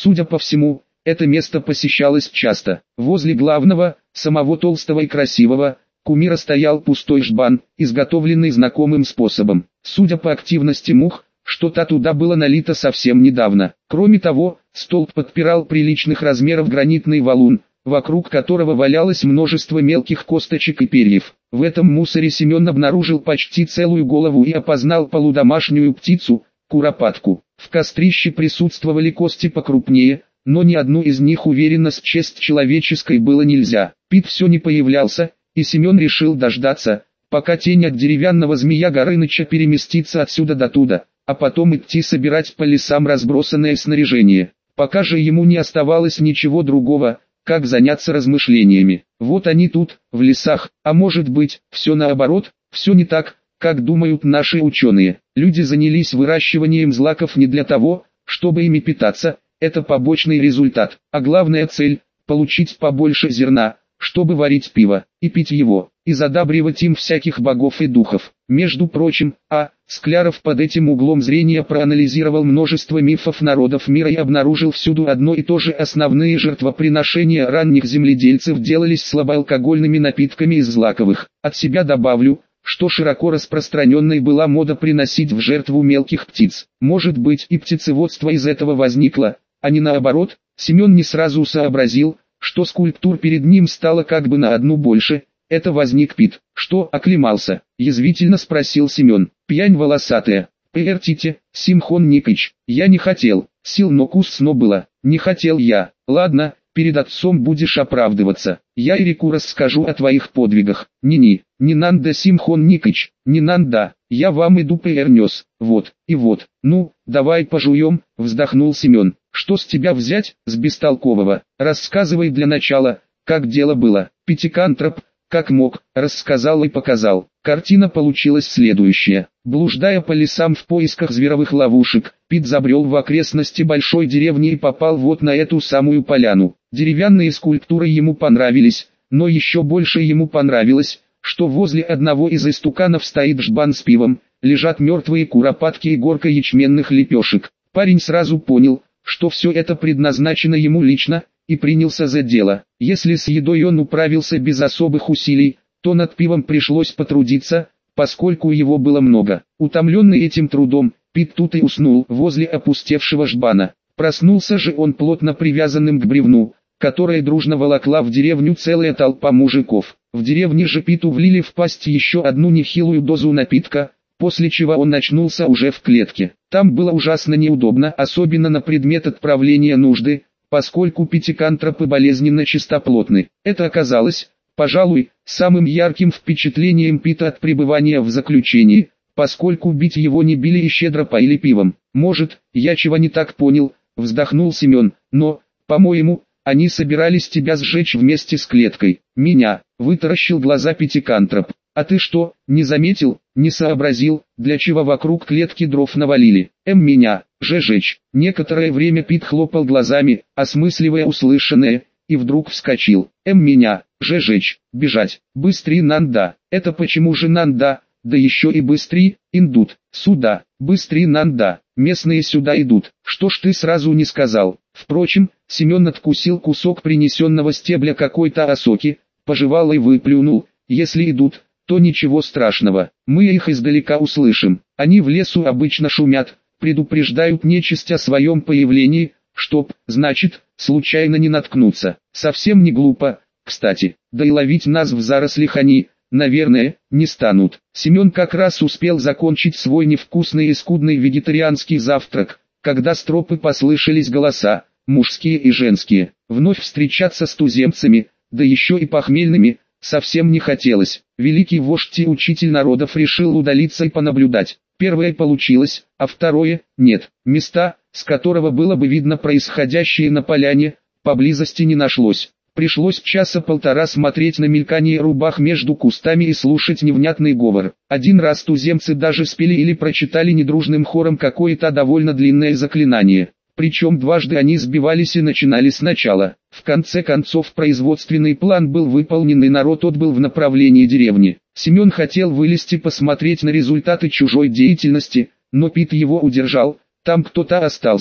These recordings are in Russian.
Судя по всему, это место посещалось часто. Возле главного, самого толстого и красивого, кумира стоял пустой жбан, изготовленный знакомым способом. Судя по активности мух, что-то туда было налито совсем недавно. Кроме того, столб подпирал приличных размеров гранитный валун, вокруг которого валялось множество мелких косточек и перьев. В этом мусоре Семен обнаружил почти целую голову и опознал полудомашнюю птицу, куропатку. В кострище присутствовали кости покрупнее, но ни одну из них уверенно счесть человеческой было нельзя. Пит все не появлялся, и Семен решил дождаться, пока тень от деревянного змея Горыныча переместится отсюда до туда, а потом идти собирать по лесам разбросанное снаряжение. Пока же ему не оставалось ничего другого, как заняться размышлениями. Вот они тут, в лесах, а может быть, все наоборот, все не так, как думают наши ученые. Люди занялись выращиванием злаков не для того, чтобы ими питаться, это побочный результат, а главная цель – получить побольше зерна, чтобы варить пиво, и пить его, и задабривать им всяких богов и духов. Между прочим, Скляров под этим углом зрения проанализировал множество мифов народов мира и обнаружил всюду одно и то же: основные жертвоприношения ранних земледельцев делались слабоалкогольными напитками из злаковых. От себя добавлю, что широко распространенной была мода приносить в жертву мелких птиц. Может быть, и птицеводство из этого возникло, а не наоборот. Семен не сразу сообразил, что скульптур перед ним стало как бы на одну больше. Это возник Пит. Что, оклемался? Язвительно спросил Семен. Пьянь волосатая. Пээртите, Симхон Никыч. Я не хотел. Сил но кусно было. Не хотел я. Ладно, перед отцом будешь оправдываться. Я Ирику расскажу о твоих подвигах. Не нанда, Симхон Никыч, не нанда. Я вам иду пээрнес. Вот, и вот. Ну, давай пожуем, вздохнул Семен. Что с тебя взять, с бестолкового? Рассказывай для начала, как дело было. Пятикантроп, как мог, рассказал и показал. Картина получилась следующая. Блуждая по лесам в поисках зверовых ловушек, Пит забрел в окрестности большой деревни и попал вот на эту самую поляну. Деревянные скульптуры ему понравились, но еще больше ему понравилось, что возле одного из истуканов стоит жбан с пивом, лежат мертвые куропатки и горка ячменных лепешек. Парень сразу понял, что все это предназначено ему лично, и принялся за дело. Если с едой он управился без особых усилий, то над пивом пришлось потрудиться, поскольку его было много. Утомленный этим трудом, Пит тут и уснул возле опустевшего жбана. Проснулся же он плотно привязанным к бревну, которое дружно волокла в деревню целая толпа мужиков. В деревне же Питу влили в пасть еще одну нехилую дозу напитка, после чего он очнулся уже в клетке. Там было ужасно неудобно, особенно на предмет отправления нужды, поскольку пятикантропы болезненно чистоплотны. Это оказалось, пожалуй, самым ярким впечатлением Пита от пребывания в заключении, поскольку бить его не били и щедро поили пивом. Может, я чего не так понял, вздохнул Семен, но, по-моему, они собирались тебя сжечь вместе с клеткой. Меня, вытаращил глаза пятикантроп. А ты что, не заметил, не сообразил, для чего вокруг клетки дров навалили? Меня, же жечь. Некоторое время Пит хлопал глазами, осмысливая услышанное, и вдруг вскочил. Меня, же жечь, бежать, быстрей нанда. Это почему же нанда, да еще и быстрей, индут, сюда, быстрей нанда, местные сюда идут. Что ж ты сразу не сказал? Впрочем, Семен откусил кусок принесенного стебля какой-то осоки, пожевал и выплюнул. Если идут, то ничего страшного, мы их издалека услышим. Они в лесу обычно шумят, предупреждают нечисть о своем появлении, чтоб, значит, случайно не наткнуться. Совсем не глупо, кстати, да и ловить нас в зарослях они, наверное, не станут. Семен как раз успел закончить свой невкусный и скудный вегетарианский завтрак, когда с тропы послышались голоса, мужские и женские. Вновь встречаться с туземцами, да еще и похмельными, совсем не хотелось. Великий вождь и учитель народов решил удалиться и понаблюдать. Первое получилось, а второе – нет. Места, с которого было бы видно происходящее на поляне, поблизости не нашлось. Пришлось часа полтора смотреть на мелькание рубах между кустами и слушать невнятный говор. Один раз туземцы даже спели или прочитали недружным хором какое-то довольно длинное заклинание. Причем дважды они сбивались и начинали сначала. В конце концов производственный план был выполнен и народ отбыл в направлении деревни. Семен хотел вылезти посмотреть на результаты чужой деятельности, но Пит его удержал, там кто-то остался.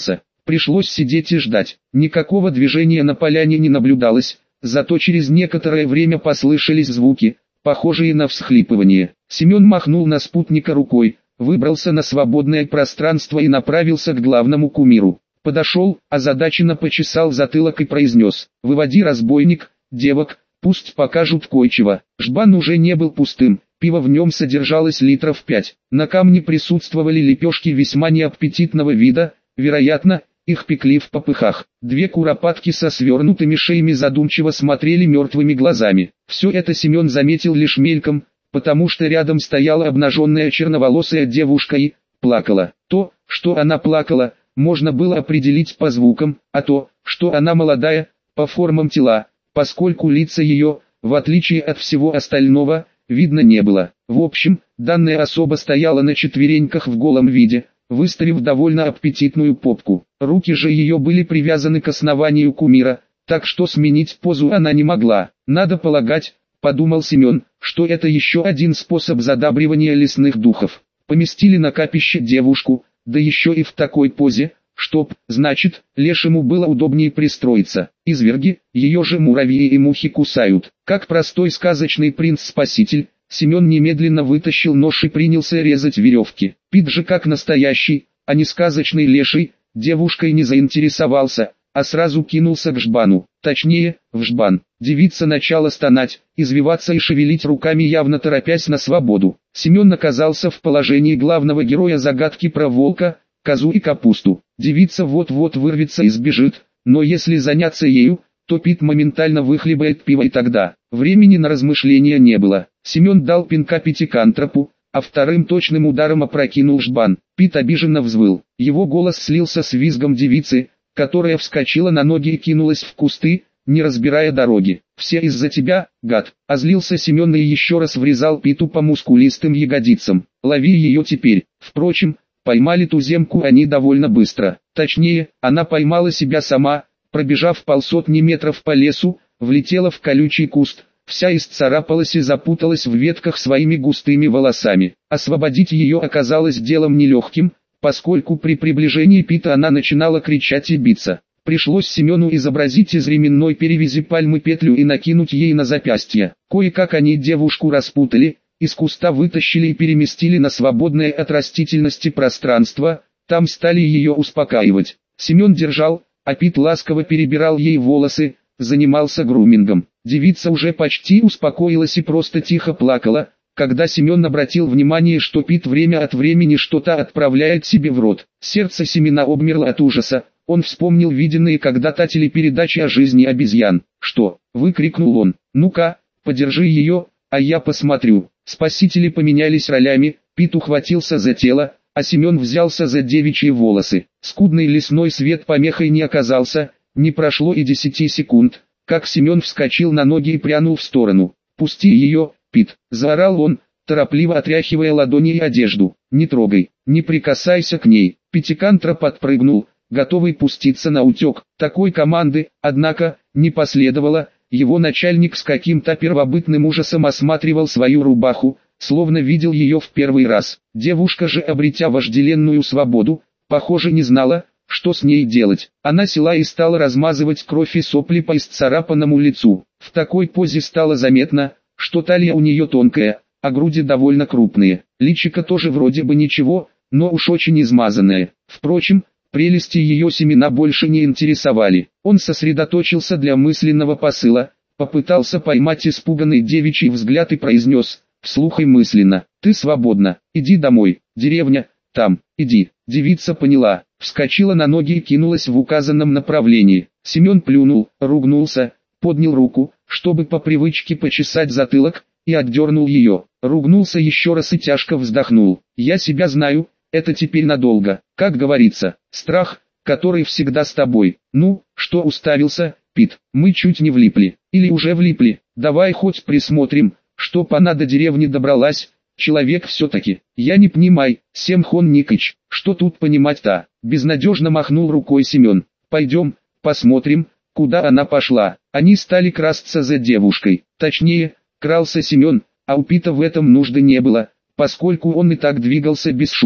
Пришлось сидеть и ждать. Никакого движения на поляне не наблюдалось, зато через некоторое время послышались звуки, похожие на всхлипывание. Семен махнул на спутника рукой, выбрался на свободное пространство и направился к главному кумиру. Подошел, озадаченно почесал затылок и произнес: «Выводи, разбойник, девок, пусть покажут кое-чего». Жбан уже не был пустым, пиво в нем содержалось литров 5. На камне присутствовали лепешки весьма неаппетитного вида, вероятно, их пекли в попыхах. Две куропатки со свернутыми шеями задумчиво смотрели мертвыми глазами. Все это Семен заметил лишь мельком, потому что рядом стояла обнаженная черноволосая девушка и плакала. То, что она плакала, можно было определить по звукам, а то, что она молодая, по формам тела, поскольку лица ее, в отличие от всего остального, видно не было. В общем, данная особа стояла на четвереньках в голом виде, выставив довольно аппетитную попку. Руки же ее были привязаны к основанию кумира, так что сменить позу она не могла. Надо полагать, подумал Семен, что это еще один способ задабривания лесных духов. Поместили на капище девушку, да еще и в такой позе, чтоб, значит, лешему было удобнее пристроиться. Изверги, ее же муравьи и мухи кусают. Как простой сказочный принц-спаситель, Семен немедленно вытащил нож и принялся резать веревки. Пит же как настоящий, а не сказочный леший, девушкой не заинтересовался, а сразу кинулся к жбану. Точнее, в жбан. Девица начала стонать, извиваться и шевелить руками, явно торопясь на свободу. Семен оказался в положении главного героя загадки про волка, козу и капусту. Девица вот-вот вырвется и сбежит, но если заняться ею, то Пит моментально выхлебает пиво, и тогда времени на размышления не было. Семен дал пинка пятикантропу, а вторым точным ударом опрокинул жбан. Пит обиженно взвыл. Его голос слился с визгом девицы, которая вскочила на ноги и кинулась в кусты, не разбирая дороги. «Все из-за тебя, гад!» — озлился Семен и еще раз врезал Питу по мускулистым ягодицам. «Лови ее теперь!» Впрочем, поймали туземку они довольно быстро. Точнее, она поймала себя сама, пробежав 500 метров по лесу, влетела в колючий куст, вся исцарапалась и запуталась в ветках своими густыми волосами. Освободить ее оказалось делом нелегким, поскольку при приближении Пита она начинала кричать и биться. Пришлось Семену изобразить из ременной перевязи пальмы петлю и накинуть ей на запястье. Кое-как они девушку распутали, из куста вытащили и переместили на свободное от растительности пространство, там стали ее успокаивать. Семен держал, а Пит ласково перебирал ей волосы, занимался грумингом. Девица уже почти успокоилась и просто тихо плакала, когда Семен обратил внимание, что Пит время от времени что-то отправляет себе в рот. Сердце Семена обмерло от ужаса, он вспомнил виденные когда-то телепередачи о жизни обезьян. «Что?» — выкрикнул он. «Ну-ка, подержи ее, а я посмотрю». Спасители поменялись ролями, Пит ухватился за тело, а Семен взялся за девичьи волосы. Скудный лесной свет помехой не оказался, не прошло и 10 секунд, как Семен вскочил на ноги и прянул в сторону. «Пусти ее, Пит!» — заорал он, торопливо отряхивая ладони и одежду. «Не трогай, не прикасайся к ней!» Пятикантроп подпрыгнул, готовый пуститься на утек. Такой команды, однако, не последовало. Его начальник с каким-то первобытным ужасом осматривал свою рубаху, словно видел ее в первый раз. Девушка же, обретя вожделенную свободу, похоже, не знала, что с ней делать. Она села и стала размазывать кровь и сопли по исцарапанному лицу. В такой позе стало заметно, что талия у нее тонкая, а груди довольно крупные. Личико тоже вроде бы ничего, но уж очень измазанное. Впрочем, прелести ее Семена больше не интересовали. Он сосредоточился для мысленного посыла, попытался поймать испуганный девичий взгляд и произнес, вслух и мысленно: «Ты свободна, иди домой, деревня, там, иди». Девица поняла, вскочила на ноги и кинулась в указанном направлении. Семен плюнул, ругнулся, поднял руку, чтобы по привычке почесать затылок, и отдернул ее. Ругнулся еще раз и тяжко вздохнул. «Я себя знаю, это теперь надолго. Как говорится, страх, который всегда с тобой». «Ну, что уставился, Пит? Мы чуть не влипли. Или уже влипли. Давай хоть присмотрим, чтоб она до деревни добралась. Человек все-таки. Я не понимай, Семхон Никыч, что тут понимать-то?» Безнадежно махнул рукой Семен. «Пойдем, посмотрим, куда она пошла». Они стали красться за девушкой. Точнее, крался Семен, а у Пита в этом нужды не было, поскольку он и так двигался бесшумно.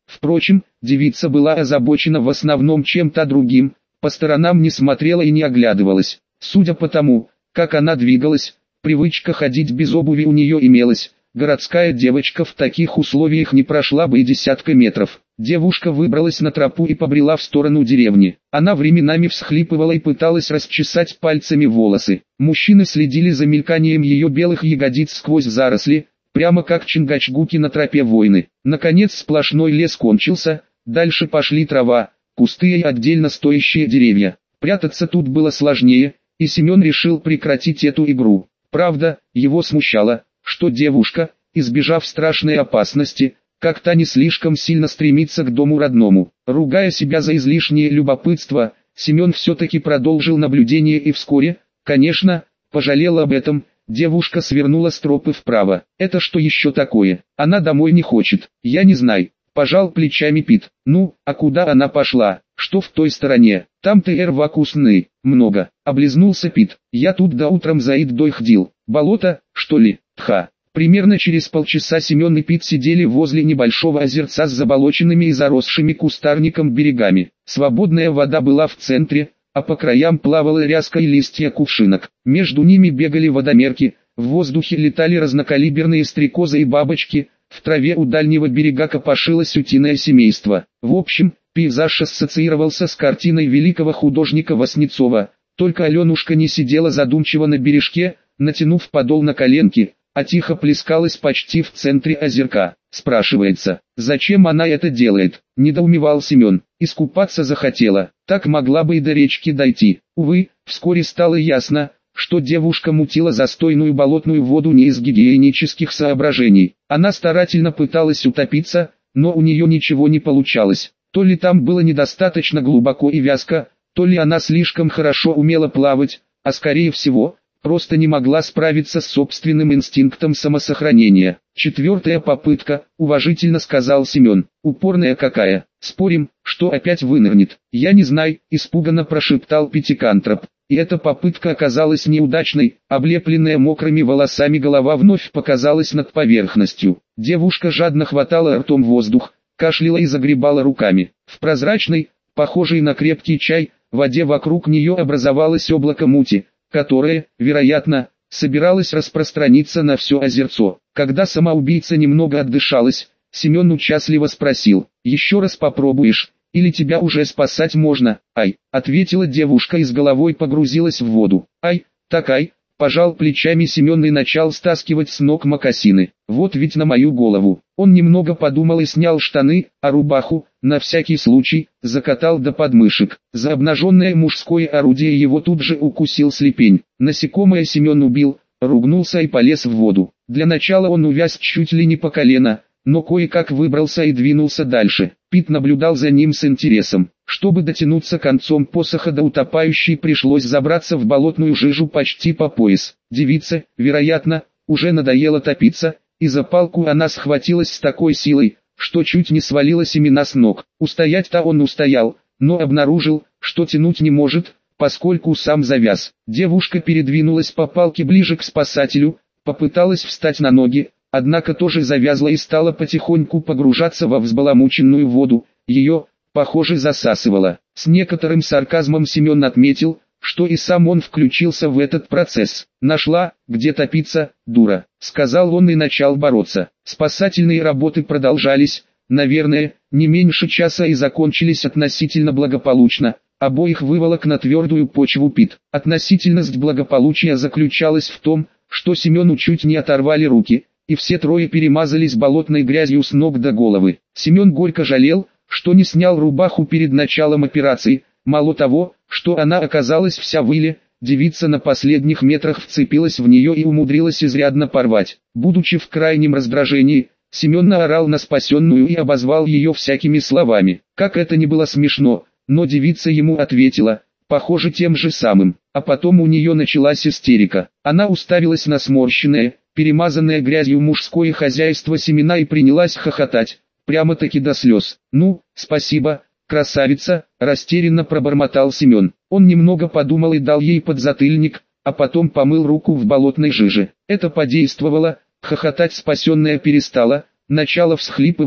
Впрочем, девица была озабочена в основном чем-то другим, по сторонам не смотрела и не оглядывалась. Судя по тому, как она двигалась, привычка ходить без обуви у нее имелась. Городская девочка в таких условиях не прошла бы и десятка метров. Девушка выбралась на тропу и побрела в сторону деревни. Она временами всхлипывала и пыталась расчесать пальцами волосы. Мужчины следили за мельканием ее белых ягодиц сквозь заросли, прямо как чингачгуки на тропе войны. Наконец сплошной лес кончился, дальше пошли трава, кусты и отдельно стоящие деревья. Прятаться тут было сложнее, и Семен решил прекратить эту игру. Правда, его смущало, что девушка, избежав страшной опасности, как-то не слишком сильно стремится к дому родному. Ругая себя за излишнее любопытство, Семен все-таки продолжил наблюдение и вскоре, конечно, пожалел об этом. Девушка свернула с тропы вправо. Это что еще такое? Она домой не хочет. Я не знаю. Пожал плечами Пит. Ну, а куда она пошла? Что в той стороне? Там-то вкусный. Много. Облизнулся Пит. Я тут до утром за едой ходил. Болото, что ли? Тха. Примерно через полчаса Семен и Пит сидели возле небольшого озерца с заболоченными и заросшими кустарником берегами. Свободная вода была в центре, а по краям плавала ряска и листья кувшинок. Между ними бегали водомерки, в воздухе летали разнокалиберные стрекозы и бабочки, в траве у дальнего берега копошилось утиное семейство. В общем, пейзаж ассоциировался с картиной великого художника Васнецова, только Аленушка не сидела задумчиво на бережке, натянув подол на коленки, а тихо плескалась почти в центре озерка. Спрашивается, зачем она это делает? Недоумевал Семен. Искупаться захотела, так могла бы и до речки дойти. Увы, вскоре стало ясно, что девушка мутила застойную болотную воду не из гигиенических соображений. Она старательно пыталась утопиться, но у нее ничего не получалось. То ли там было недостаточно глубоко и вязко, то ли она слишком хорошо умела плавать, а скорее всего, просто не могла справиться с собственным инстинктом самосохранения. Четвертая попытка, уважительно сказал Семен. Упорная какая. Спорим, что опять вынырнет. Я не знаю, испуганно прошептал Пятикантроп. И эта попытка оказалась неудачной, облепленная мокрыми волосами голова вновь показалась над поверхностью. Девушка жадно хватала ртом воздух, кашляла и загребала руками. В прозрачной, похожей на крепкий чай, воде вокруг нее образовалось облако мути, которое, вероятно, собиралось распространиться на все озерцо. Когда самоубийца немного отдышалась, Семен участливо спросил: «Еще раз попробуешь, или тебя уже спасать можно?» «Ай», — ответила девушка и с головой погрузилась в воду. «Ай, так ай», — пожал плечами Семен и начал стаскивать с ног мокасины. «Вот ведь на мою голову». Он немного подумал и снял штаны, а рубаху, на всякий случай, закатал до подмышек. За обнаженное мужское орудие его тут же укусил слепень. Насекомое Семен убил, ругнулся и полез в воду. Для начала он увяз чуть ли не по колено, но кое-как выбрался и двинулся дальше. Пит наблюдал за ним с интересом. Чтобы дотянуться концом посоха до утопающей, пришлось забраться в болотную жижу почти по пояс. Девице, вероятно, уже надоело топиться, и за палку она схватилась с такой силой, что чуть не свалила Семена с ног. Устоять-то он устоял, но обнаружил, что тянуть не может, поскольку сам завяз. Девушка передвинулась по палке ближе к спасателю, попыталась встать на ноги, однако тоже завязла и стала потихоньку погружаться во взбаламученную воду. Ее, похоже, засасывало. С некоторым сарказмом Семен отметил, что и сам он включился в этот процесс. «Нашла, где топиться, дура», — сказал он и начал бороться. Спасательные работы продолжались, наверное, не меньше часа и закончились относительно благополучно. Обоих выволок на твердую почву Пит. Относительность благополучия заключалась в том, что Семену чуть не оторвали руки, и все трое перемазались болотной грязью с ног до головы. Семен горько жалел, что не снял рубаху перед началом операции. Мало того, что она оказалась вся в иле, девица на последних метрах вцепилась в нее и умудрилась изрядно порвать. Будучи в крайнем раздражении, Семен наорал на спасенную и обозвал ее всякими словами. Как это ни было смешно, но девица ему ответила, похоже, тем же самым. А потом у нее началась истерика. Она уставилась на сморщенное, перемазанное грязью мужское хозяйство Семена и принялась хохотать, прямо-таки до слез. «Ну, спасибо, красавица», — растерянно пробормотал Семен. Он немного подумал и дал ей подзатыльник, а потом помыл руку в болотной жиже. Это подействовало, хохотать спасенная перестала, начала всхлипывать,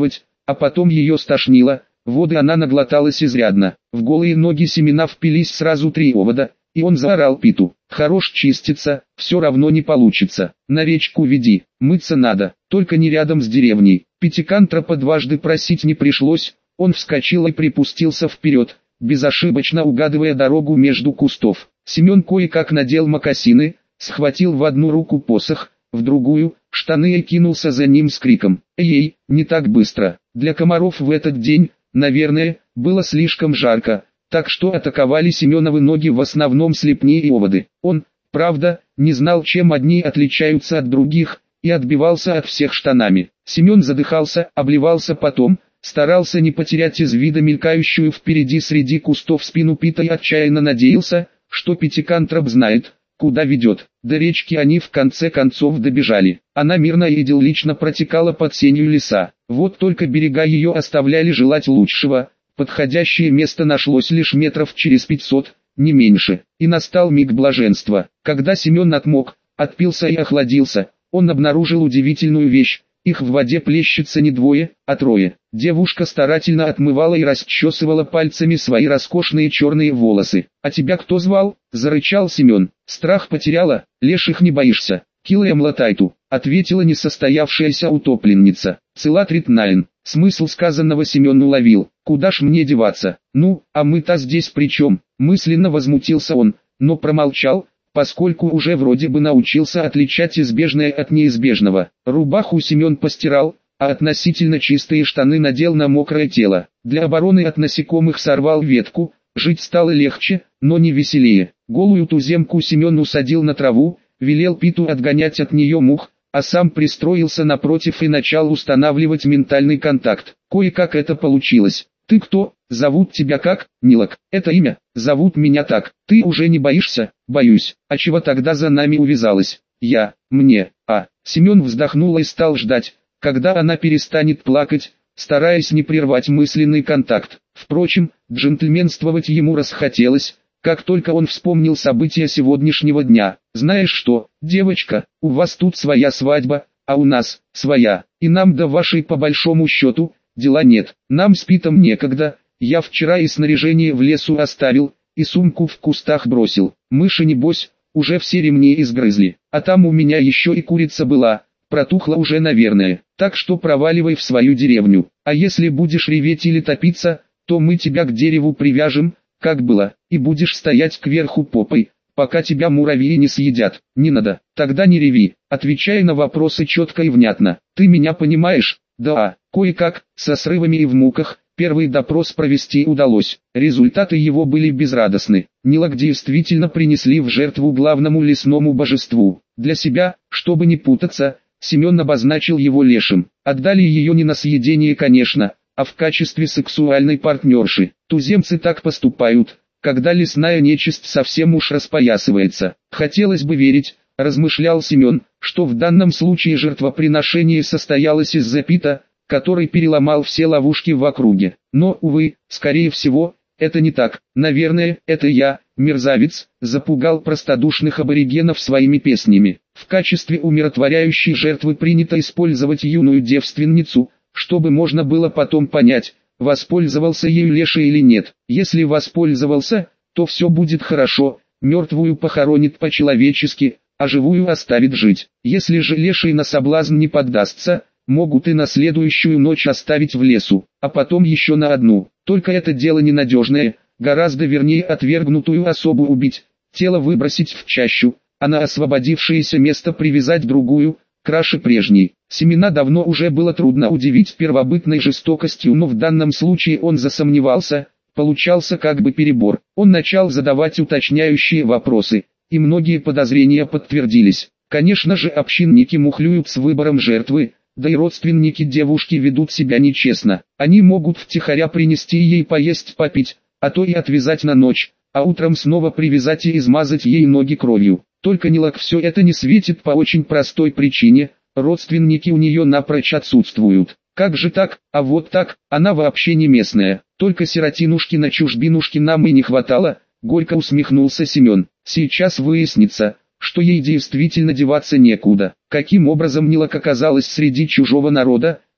а потом ее стошнило, воды она наглоталась изрядно. В голые ноги семена впились сразу 3 овода, и он заорал Питу: «Хорош чиститься, все равно не получится, на речку веди, мыться надо, только не рядом с деревней». Пятикантропа дважды просить не пришлось, он вскочил и припустился вперед, безошибочно угадывая дорогу между кустов. Семен кое-как надел мокасины, схватил в одну руку посох, в другую — штаны и кинулся за ним с криком: «Эй, не так быстро!». Для комаров в этот день, наверное, было слишком жарко, так что атаковали Семеновы ноги в основном слепни и оводы. Он, правда, не знал, чем одни отличаются от других, и отбивался от всех штанами. Семен задыхался, обливался потом, старался не потерять из вида мелькающую впереди среди кустов спину Пита и отчаянно надеялся, что пятикантроп знает, куда ведет. До речки они в конце концов добежали. Она мирно и идиллично протекала под сенью леса. Вот только берега ее оставляли желать лучшего. Подходящее место нашлось лишь метров через 500, не меньше. И настал миг блаженства. Когда Семен отмок, отпился и охладился, он обнаружил удивительную вещь. Их в воде плещется не 2, а 3. Девушка старательно отмывала и расчесывала пальцами свои роскошные черные волосы. «А тебя кто звал?» – зарычал Семен. «Страх потеряла? Леших не боишься?» «Килаем латайту», – ответила несостоявшаяся утопленница. «Целатритнаин». Смысл сказанного Семен уловил. «Куда ж мне деваться? Ну, а мы-то здесь при чем?» – мысленно возмутился он, но промолчал, поскольку уже вроде бы научился отличать избежное от неизбежного. Рубаху Семен постирал, а относительно чистые штаны надел на мокрое тело. Для обороны от насекомых сорвал ветку, жить стало легче, но не веселее. Голую туземку Семен усадил на траву, велел Питу отгонять от нее мух, а сам пристроился напротив и начал устанавливать ментальный контакт. Кое-как это получилось. «Ты кто? Зовут тебя как?» «Нилок. Это имя. Зовут меня так. Ты уже не боишься?» «Боюсь. А чего тогда за нами увязалась?» Мне. Семен вздохнул и стал ждать, когда она перестанет плакать, стараясь не прервать мысленный контакт. Впрочем, джентльменствовать ему расхотелось, как только он вспомнил события сегодняшнего дня. «Знаешь что, девочка, у вас тут своя свадьба, а у нас своя, и нам до вашей по большому счету дела нет. Нам с Питом некогда, я вчера и снаряжение в лесу оставил, и сумку в кустах бросил. Мыши небось, уже все ремни изгрызли, а там у меня еще и курица была, протухла уже наверное, так что проваливай в свою деревню. А если будешь реветь или топиться, то мы тебя к дереву привяжем, как было, и будешь стоять кверху попой, пока тебя муравьи не съедят». «Не надо, тогда не реви, отвечай на вопросы четко и внятно. Ты меня понимаешь?» «Да». Кое-как, со срывами и в муках, первый допрос провести удалось. Результаты его были безрадостны. Нилок действительно принесли в жертву главному лесному божеству. Для себя, чтобы не путаться, Семен обозначил его лешим. Отдали ее не на съедение, конечно, а в качестве сексуальной партнерши. Туземцы так поступают, когда лесная нечисть совсем уж распоясывается. Хотелось бы верить, размышлял Семен, что в данном случае жертвоприношение состоялось из-за Пита, который переломал все ловушки в округе. Но, увы, скорее всего, это не так. Наверное, это я, мерзавец, запугал простодушных аборигенов своими песнями. В качестве умиротворяющей жертвы принято использовать юную девственницу, чтобы можно было потом понять, воспользовался ею леший или нет. Если воспользовался, то все будет хорошо, мертвую похоронит по-человечески, а живую оставит жить. Если же леший на соблазн не поддастся, могут и на следующую ночь оставить в лесу, а потом еще на одну. Только это дело ненадежное, гораздо вернее отвергнутую особу убить, тело выбросить в чащу, а на освободившееся место привязать другую, краше прежней. Семена давно уже было трудно удивить первобытной жестокостью, но в данном случае он засомневался, получался как бы перебор. Он начал задавать уточняющие вопросы, и многие подозрения подтвердились. Конечно же, общинники мухлюют с выбором жертвы, да и родственники девушки ведут себя нечестно. Они могут втихаря принести ей поесть попить, а то и отвязать на ночь, а утром снова привязать и измазать ей ноги кровью. Только Нилок все это не светит по очень простой причине, родственники у нее напрочь отсутствуют. Как же так? А вот так, она вообще не местная, только сиротинушки на чужбинушки нам и не хватало, горько усмехнулся Семен. Сейчас выяснится, что ей действительно деваться некуда. Каким образом Нилок оказалась среди чужого народа,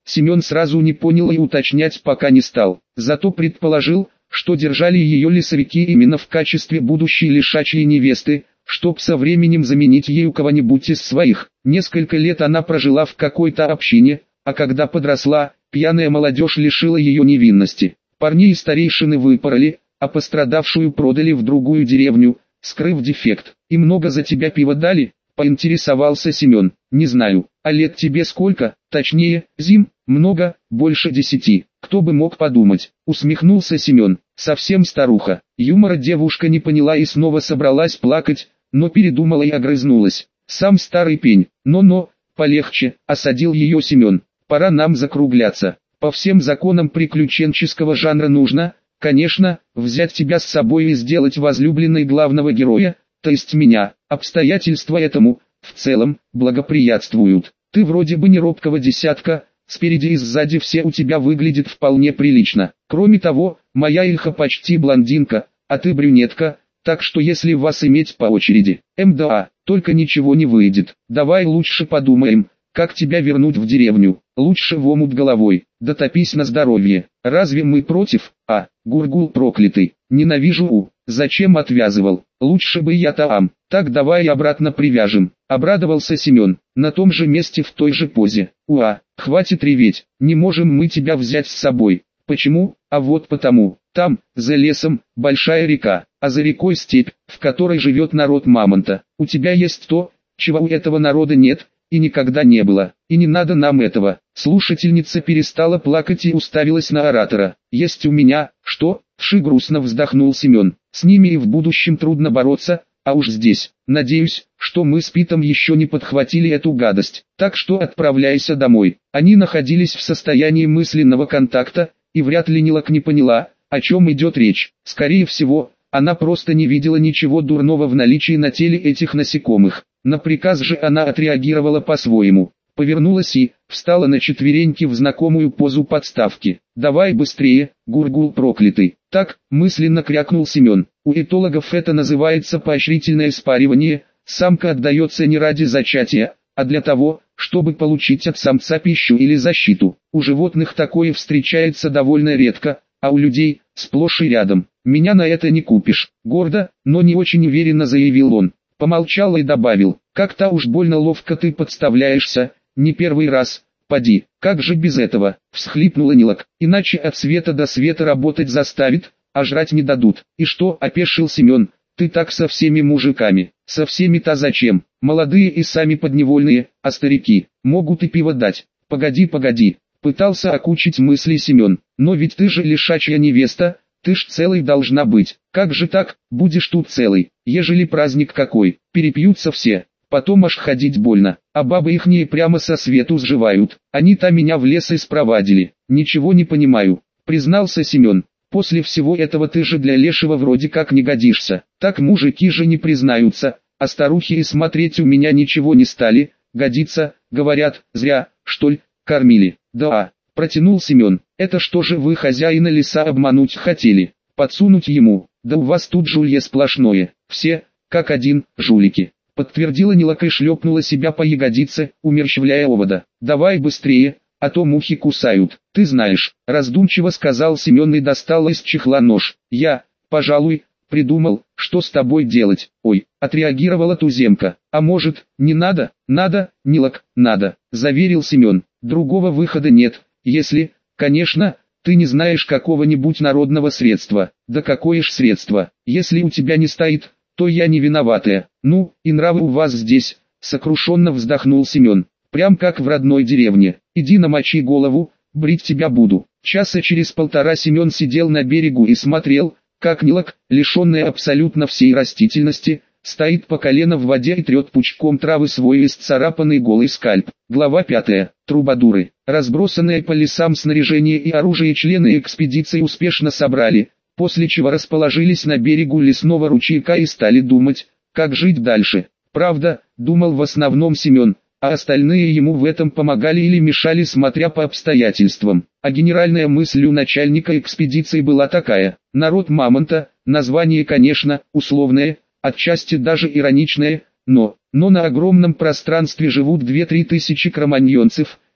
Семен сразу не понял и уточнять пока не стал. Зато предположил, что держали ее лесовики именно в качестве будущей лишачьей невесты, чтоб со временем заменить ею кого-нибудь из своих. Несколько лет она прожила в какой-то общине, а когда подросла, пьяная молодежь лишила ее невинности. Парней и старейшины выпороли, а пострадавшую продали в другую деревню, скрыв дефект. «И много за тебя пива дали?» — поинтересовался Семен. «Не знаю, а лет тебе сколько? Точнее, зим?» «Много, больше 10. Кто бы мог подумать?» — усмехнулся Семен. «Совсем старуха». Юмора девушка не поняла и снова собралась плакать, но передумала и огрызнулась. «Сам старый пень». «Но, полегче», — осадил ее Семен. «Пора нам закругляться. По всем законам приключенческого жанра нужно, конечно, взять тебя с собой и сделать возлюбленной главного героя, то есть меня. Обстоятельства этому, в целом, благоприятствуют. Ты вроде бы не робкого десятка, спереди и сзади все у тебя выглядит вполне прилично. Кроме того, моя Ильха почти блондинка, а ты брюнетка, так что если вас иметь по очереди, МДА, только ничего не выйдет. Давай лучше подумаем, как тебя вернуть в деревню. Лучше в омут головой, да топись на здоровье. Разве мы против? Гургул проклятый, ненавижу зачем отвязывал? Лучше бы я там. Так давай обратно привяжем. Обрадовался Семен, на том же месте в той же позе. Хватит реветь, не можем мы тебя взять с собой. Почему? А вот потому. Там, за лесом, большая река, а за рекой степь, в которой живет народ мамонта. У тебя есть то, чего у этого народа нет, и никогда не было, и не надо нам этого. Слушательница перестала плакать и уставилась на оратора. Есть у меня, что? Грустно вздохнул Семен. С ними и в будущем трудно бороться, а уж здесь. Надеюсь, что мы с Питом еще не подхватили эту гадость. Так что отправляйся домой. Они находились в состоянии мысленного контакта, и вряд ли Нилок не поняла, о чем идет речь. Скорее всего, она просто не видела ничего дурного в наличии на теле этих насекомых. На приказ же она отреагировала по-своему. Повернулась и встала на четвереньки в знакомую позу подставки. «Давай быстрее, Гургул проклятый!» Так, мысленно крякнул Семен. У этологов это называется поощрительное спаривание. Самка отдается не ради зачатия, а для того, чтобы получить от самца пищу или защиту. У животных такое встречается довольно редко, а у людей – сплошь и рядом. «Меня на это не купишь», – гордо, но не очень уверенно заявил он. Помолчал и добавил: «Как-то уж больно ловко ты подставляешься, не первый раз, поди». «Как же без этого?» — всхлипнула Нилок. «Иначе от света до света работать заставит, а жрать не дадут». «И что?» — опешил Семен. «Ты так со всеми мужиками». «Со всеми-то зачем? Молодые и сами подневольные, а старики могут и пиво дать». «Погоди», — пытался окучить мысли Семен. «Но ведь ты же лишачья невеста, ты ж целой должна быть». «Как же так, будешь тут целый, ежели праздник какой, перепьются все, потом аж ходить больно, а бабы ихние прямо со свету сживают, они-то меня в лес и спровадили». «Ничего не понимаю», признался Семен. «После всего этого ты же для лешего вроде как не годишься». «Так мужики же не признаются, а старухи и смотреть у меня ничего не стали». «Годится, говорят, зря, что ли, кормили». «Да, протянул Семен. «Это что же вы хозяина леса обмануть хотели? Подсунуть ему? Да у вас тут жулье сплошное, все, как один, жулики». Подтвердила Нилок и шлепнула себя по ягодице, умерщвляя овода. «Давай быстрее, а то мухи кусают». «Ты знаешь», раздумчиво сказал Семен и достал из чехла нож. «Я, пожалуй, придумал, что с тобой делать». «Ой», отреагировала туземка. «А может, не надо?» «Надо, Нилок, надо», заверил Семен. «Другого выхода нет, если, конечно, ты не знаешь какого-нибудь народного средства». «Да какое ж средство? Если у тебя не стоит, то я не виноватая». «Ну, и нравы у вас здесь», сокрушенно вздохнул Семен. «Прям как в родной деревне. Иди намочи голову, брить тебя буду». Часа через полтора Семен сидел на берегу и смотрел, как Нилок, лишенная абсолютно всей растительности, стоит по колено в воде и трет пучком травы свой исцарапанный голый скальп. Глава 5. Трубадуры. Разбросанные по лесам снаряжение и оружие члены экспедиции успешно собрали, после чего расположились на берегу лесного ручейка и стали думать, как жить дальше. Правда, думал в основном Семен, а остальные ему в этом помогали или мешали, смотря по обстоятельствам. А генеральная мысль у начальника экспедиции была такая: народ мамонта, название, конечно, условное, отчасти даже ироничное, но на огромном пространстве живут 2-3 тысячи кроманьонцев,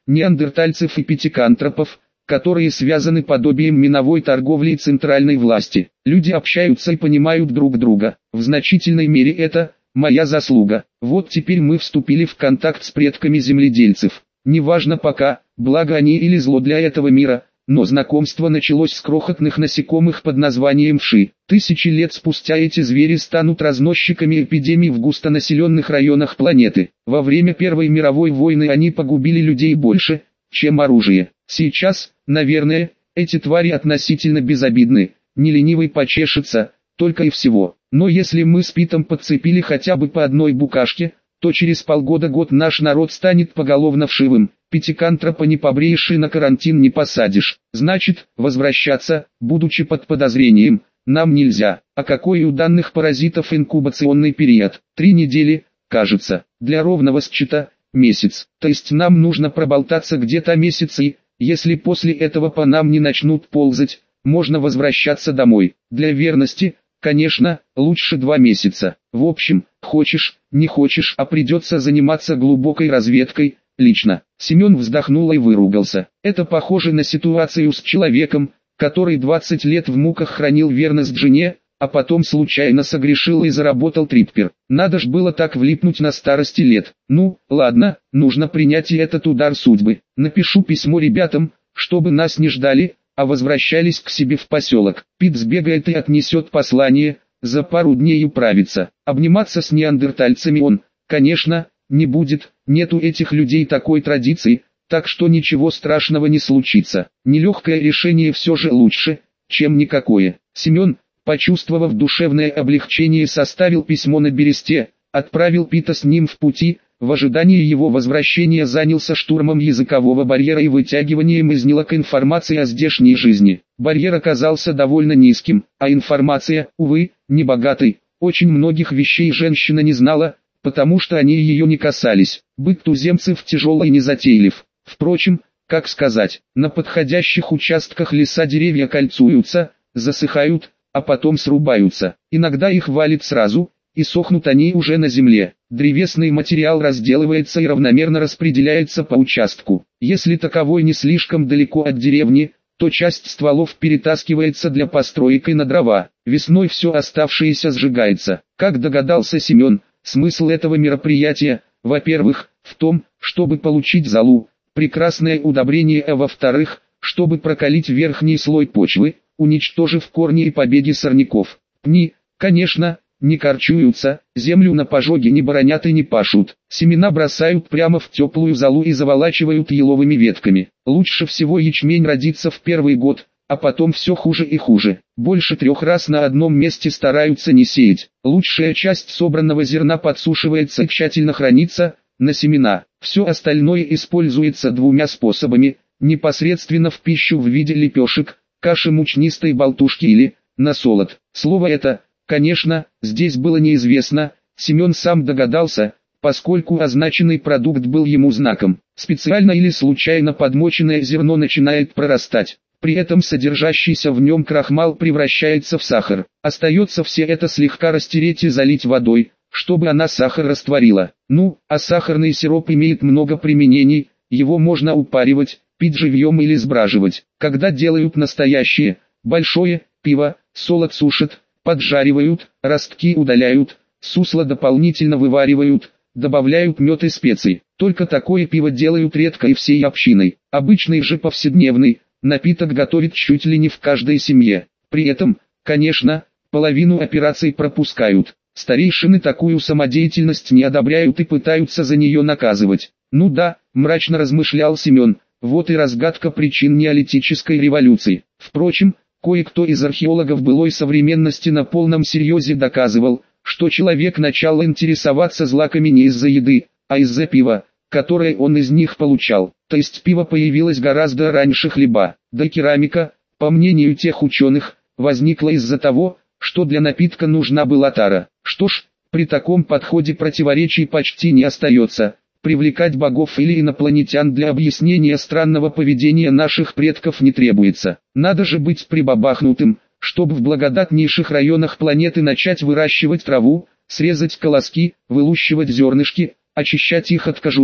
неандертальцев и пятикантропов, которые связаны подобием миновой торговли и центральной власти. Люди общаются и понимают друг друга. В значительной мере это моя заслуга. Вот теперь мы вступили в контакт с предками земледельцев. Неважно пока, благо они или зло для этого мира, но знакомство началось с крохотных насекомых под названием вши. Тысячи лет спустя эти звери станут разносчиками эпидемий в густонаселенных районах планеты. Во время Первой мировой войны они погубили людей больше, чем оружие. Сейчас, наверное, эти твари относительно безобидны, не ленивый почешется, только и всего. Но если мы с Питом подцепили хотя бы по одной букашке, то через полгода-год наш народ станет поголовно вшивым. Пятикантропа не побреешь и на карантин не посадишь. Значит, возвращаться, будучи под подозрением, нам нельзя. А какой у данных паразитов инкубационный период? 3 недели, кажется. Для ровного счета – месяц. То есть нам нужно проболтаться где-то месяц и, если после этого по нам не начнут ползать, можно возвращаться домой. Для верности, конечно, лучше 2 месяца. В общем, хочешь, не хочешь, а придется заниматься глубокой разведкой. Лично. Семен вздохнул и выругался. Это похоже на ситуацию с человеком, который 20 лет в муках хранил верность жене, а потом случайно согрешил и заработал триппер. Надо ж было так влипнуть на старости лет. Ну, ладно, нужно принять и этот удар судьбы. Напишу письмо ребятам, чтобы нас не ждали, а возвращались к себе в поселок. Пит сбегает и отнесет послание, за пару дней управится. Обниматься с неандертальцами он, конечно, не будет, нету этих людей такой традиции, так что ничего страшного не случится. Нелегкое решение все же лучше, чем никакое. Семен, почувствовав душевное облегчение, составил письмо на бересте, отправил Пита с ним в пути, в ожидании его возвращения занялся штурмом языкового барьера и вытягиванием из нелок информации о здешней жизни. Барьер оказался довольно низким, а информация, увы, небогатой. Очень многих вещей женщина не знала, потому что они ее не касались. Быт туземцев тяжелый и незатейлив. Впрочем, как сказать, на подходящих участках леса деревья кольцуются, засыхают, а потом срубаются. Иногда их валит сразу, и сохнут они уже на земле. Древесный материал разделывается и равномерно распределяется по участку. Если таковой не слишком далеко от деревни, то часть стволов перетаскивается для построек и на дрова. Весной все оставшееся сжигается. Как догадался Семен, смысл этого мероприятия, во-первых, в том, чтобы получить золу, прекрасное удобрение, а во-вторых, чтобы прокалить верхний слой почвы, уничтожив корни и побеги сорняков. Пни, конечно, не корчуются, землю на пожоге не боронят и не пашут. Семена бросают прямо в теплую золу и заволачивают еловыми ветками. Лучше всего ячмень родится в первый год, а потом все хуже и хуже. Больше 3 раз на одном месте стараются не сеять. Лучшая часть собранного зерна подсушивается и тщательно хранится, на семена. Все остальное используется 2 способами: непосредственно в пищу в виде лепешек, каши мучнистой болтушки или на солод. Слово это, конечно, здесь было неизвестно, Семен сам догадался, поскольку означенный продукт был ему знаком. Специально или случайно подмоченное зерно начинает прорастать. При этом содержащийся в нем крахмал превращается в сахар. Остается все это слегка растереть и залить водой, чтобы она сахар растворила. Ну, а сахарный сироп имеет много применений, его можно упаривать, пить живьем или сбраживать. Когда делают настоящее, большое, пиво, солод сушат, поджаривают, ростки удаляют, сусло дополнительно вываривают, добавляют мед и специи. Только такое пиво делают редко и всей общиной. Обычный же повседневный напиток готовят чуть ли не в каждой семье. При этом, конечно, половину операций пропускают. Старейшины такую самодеятельность не одобряют и пытаются за нее наказывать. Ну да, мрачно размышлял Семен, вот и разгадка причин неолитической революции. Впрочем, кое-кто из археологов былой современности на полном серьезе доказывал, что человек начал интересоваться злаками не из-за еды, а из-за пива, которое он из них получал. То есть пиво появилось гораздо раньше хлеба. Да керамика, по мнению тех ученых, возникла из-за того, что для напитка нужна была тара. Что ж, при таком подходе противоречий почти не остается. Привлекать богов или инопланетян для объяснения странного поведения наших предков не требуется. Надо же быть прибабахнутым, чтобы в благодатнейших районах планеты начать выращивать траву, срезать колоски, вылущивать зернышки, очищать их от кожуры,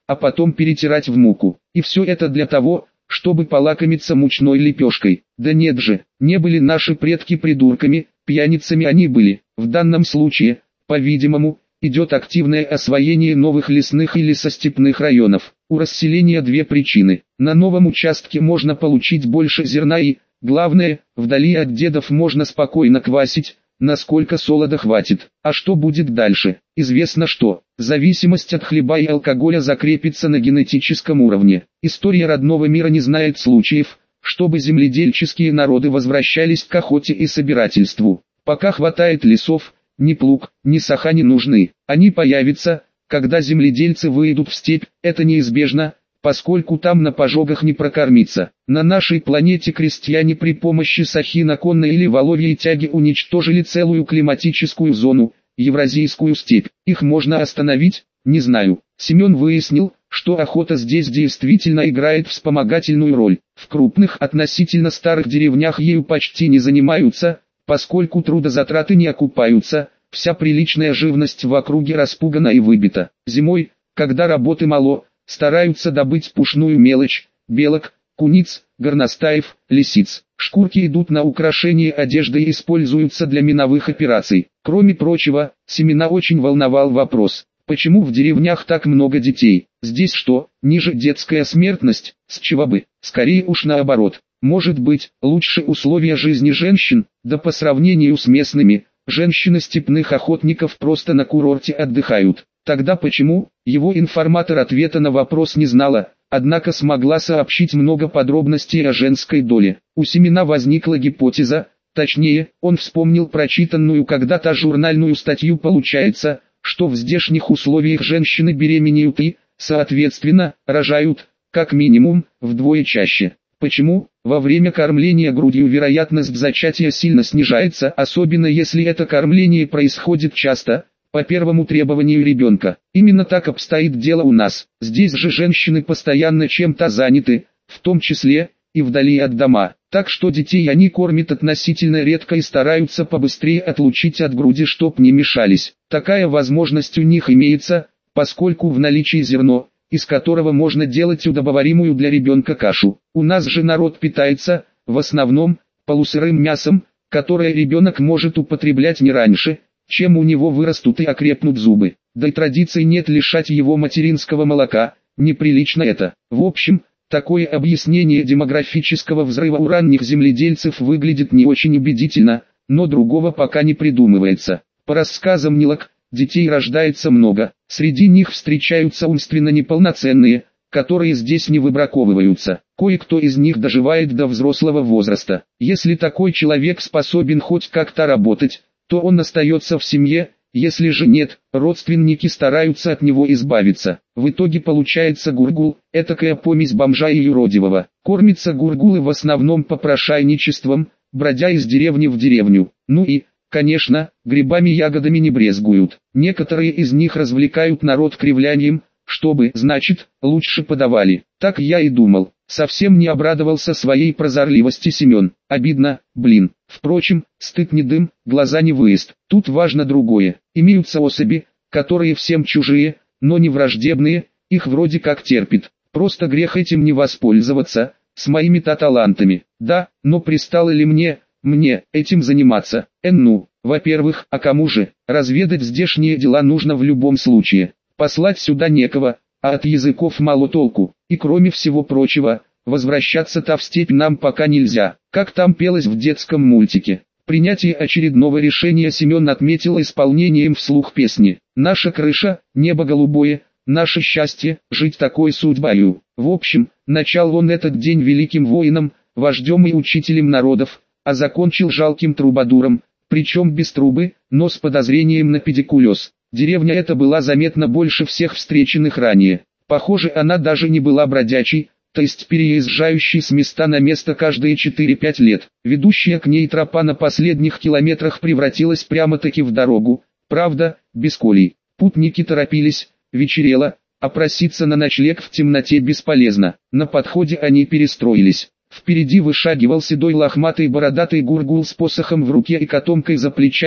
а потом перетирать в муку. И все это для того, чтобы полакомиться мучной лепешкой. Да нет же, не были наши предки придурками, пьяницами они были. В данном случае, по-видимому, идет активное освоение новых лесных и лесостепных районов. У расселения две причины. На новом участке можно получить больше зерна и, главное, вдали от дедов можно спокойно квасить, насколько солода хватит. А что будет дальше? Известно что. Зависимость от хлеба и алкоголя закрепится на генетическом уровне. История родного мира не знает случаев, чтобы земледельческие народы возвращались к охоте и собирательству. Пока хватает лесов, ни плуг, ни саха не нужны. Они появятся, когда земледельцы выйдут в степь, это неизбежно, поскольку там на пожогах не прокормиться. На нашей планете крестьяне при помощи сахи на конной или воловьей тяге уничтожили целую климатическую зону, Евразийскую степь. Их можно остановить? Не знаю. Семен выяснил, что охота здесь действительно играет вспомогательную роль. В крупных относительно старых деревнях ею почти не занимаются, поскольку трудозатраты не окупаются, вся приличная живность в округе распугана и выбита. Зимой, когда работы мало, стараются добыть пушную мелочь, белок, куниц, горностаев, лисиц. Шкурки идут на украшение одежды и используются для миновых операций. Кроме прочего, Семена очень волновал вопрос, почему в деревнях так много детей? Здесь что, ниже детская смертность? С чего бы? Скорее уж наоборот. Может быть, лучше условия жизни женщин? Да по сравнению с местными, женщины степных охотников просто на курорте отдыхают. Тогда почему? Его информатор ответа на вопрос не знала, однако смогла сообщить много подробностей о женской доле. У Семена возникла гипотеза, точнее, он вспомнил прочитанную когда-то журнальную статью. Получается, что в здешних условиях женщины беременеют и, соответственно, рожают, как минимум, вдвое чаще. Почему? Во время кормления грудью вероятность зачатия сильно снижается, особенно если это кормление происходит часто, по первому требованию ребенка. Именно так обстоит дело у нас. Здесь же женщины постоянно чем-то заняты, в том числе и вдали от дома. Так что детей они кормят относительно редко и стараются побыстрее отлучить от груди, чтоб не мешались. Такая возможность у них имеется, поскольку в наличии зерно, из которого можно делать удобоваримую для ребенка кашу. У нас же народ питается, в основном, полусырым мясом, которое ребенок может употреблять не раньше, чем у него вырастут и окрепнут зубы. Да и традиций нет лишать его материнского молока, неприлично это. В общем, такое объяснение демографического взрыва у ранних земледельцев выглядит не очень убедительно, но другого пока не придумывается. По рассказам Нилок, детей рождается много, среди них встречаются умственно неполноценные, которые здесь не выбраковываются. Кое-кто из них доживает до взрослого возраста. Если такой человек способен хоть как-то работать, то он остается в семье, если же нет, родственники стараются от него избавиться. В итоге получается гургул, этакая помесь бомжа и юродивого. Кормятся гургулы в основном попрошайничеством, бродя из деревни в деревню. Ну и, конечно, грибами-ягодами не брезгуют. Некоторые из них развлекают народ кривлянием, чтобы, значит, лучше подавали. Так я и думал. Совсем не обрадовался своей прозорливости Семен. Обидно, блин. Впрочем, стыд не дым, глаза не выезд. Тут важно другое. Имеются особи, которые всем чужие, но не враждебные, их вроде как терпит. Просто грех этим не воспользоваться, с моими-то талантами. Да, но пристало ли мне этим заниматься? Ну, во-первых, а кому же? Разведать здешние дела нужно в любом случае. Послать сюда некого, а от языков мало толку. И кроме всего прочего, возвращаться-то в степь нам пока нельзя. Как там пелось в детском мультике. Принятие очередного решения Семен отметил исполнением вслух песни. «Наша крыша, небо голубое, наше счастье, жить такой судьбою». В общем, начал он этот день великим воином, вождем и учителем народов, а закончил жалким трубадуром, причем без трубы, но с подозрением на педикулез. Деревня эта была заметно больше всех встреченных ранее. Похоже, она даже не была бродячей, то есть переезжающей с места на место каждые 4-5 лет. Ведущая к ней тропа на последних километрах превратилась прямо-таки в дорогу, правда, без колей. Путники торопились, вечерело, а проситься на ночлег в темноте бесполезно. На подходе они перестроились. Впереди вышагивал седой лохматый бородатый гургул с посохом в руке и котомкой за плечами,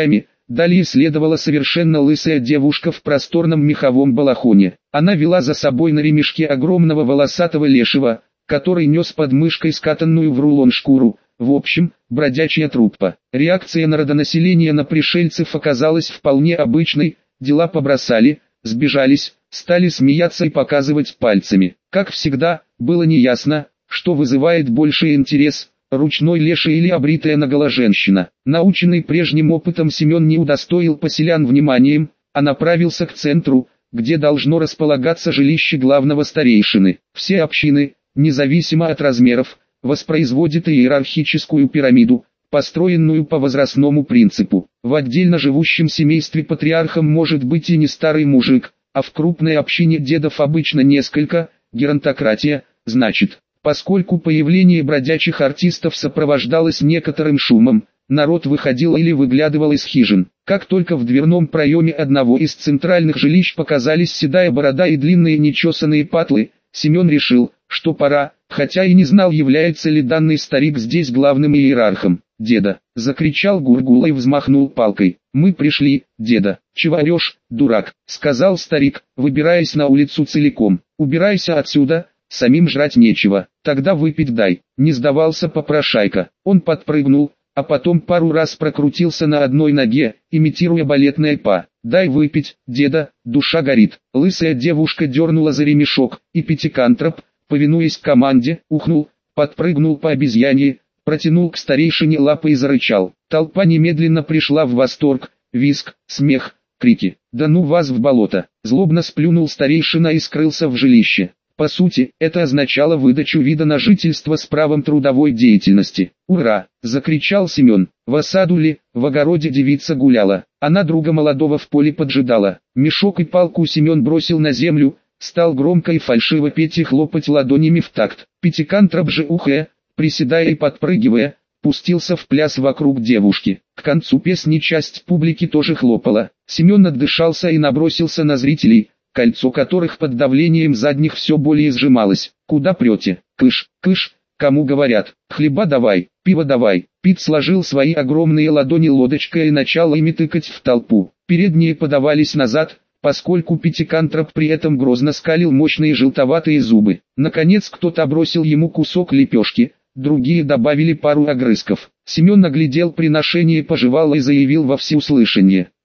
Далее следовала совершенно лысая девушка в просторном меховом балахоне. Она вела за собой на ремешке огромного волосатого лешего, который нес под мышкой скатанную в рулон шкуру. В общем, бродячая труппа. Реакция народонаселения на пришельцев оказалась вполне обычной, дела побросали, сбежались, стали смеяться и показывать пальцами. Как всегда, было неясно, что вызывает больший интерес, ручной леший или обритая наголо женщина. Наученный прежним опытом Семен не удостоил поселян вниманием, а направился к центру, где должно располагаться жилище главного старейшины. Все общины, независимо от размеров, воспроизводят иерархическую пирамиду, построенную по возрастному принципу. В отдельно живущем семействе патриархом может быть и не старый мужик, а в крупной общине дедов обычно несколько, геронтократия, значит. Поскольку появление бродячих артистов сопровождалось некоторым шумом, народ выходил или выглядывал из хижин. Как только в дверном проеме одного из центральных жилищ показались седая борода и длинные нечесанные патлы, Семен решил, что пора, хотя и не знал, является ли данный старик здесь главным иерархом. «Деда!» — закричал Гургула и взмахнул палкой. «Мы пришли, деда!» «Чего орешь, дурак?» — сказал старик, выбираясь на улицу целиком. «Убирайся отсюда, самим жрать нечего, тогда выпить дай». Не сдавался попрошайка. Он подпрыгнул, а потом пару раз прокрутился на одной ноге, имитируя балетное па. «Дай выпить, деда, душа горит». Лысая девушка дернула за ремешок, и Пятикантроп, повинуясь команде, ухнул, подпрыгнул по обезьяне, протянул к старейшине лапы и зарычал. Толпа немедленно пришла в восторг, визг, смех, крики. «Да ну вас в болото!» Злобно сплюнул старейшина и скрылся в жилище. По сути, это означало выдачу вида на жительство с правом трудовой деятельности. «Ура!» — закричал Семен. В осаду ли, в огороде девица гуляла. Она друга молодого в поле поджидала. Мешок и палку Семен бросил на землю, стал громко и фальшиво петь и хлопать ладонями в такт. Пятикантроп же ухая, приседая и подпрыгивая, пустился в пляс вокруг девушки. К концу песни часть публики тоже хлопала. Семен отдышался и набросился на зрителей, кольцо которых под давлением задних все более сжималось. «Куда прете? Кыш, кыш, кому говорят? Хлеба давай, пиво давай». Пит сложил свои огромные ладони лодочкой и начал ими тыкать в толпу. Передние подавались назад, поскольку Пятикантроп при этом грозно скалил мощные желтоватые зубы. Наконец кто-то бросил ему кусок лепешки, другие добавили пару огрызков. Семен оглядел приношение, пожевал и заявил во всеуслышание: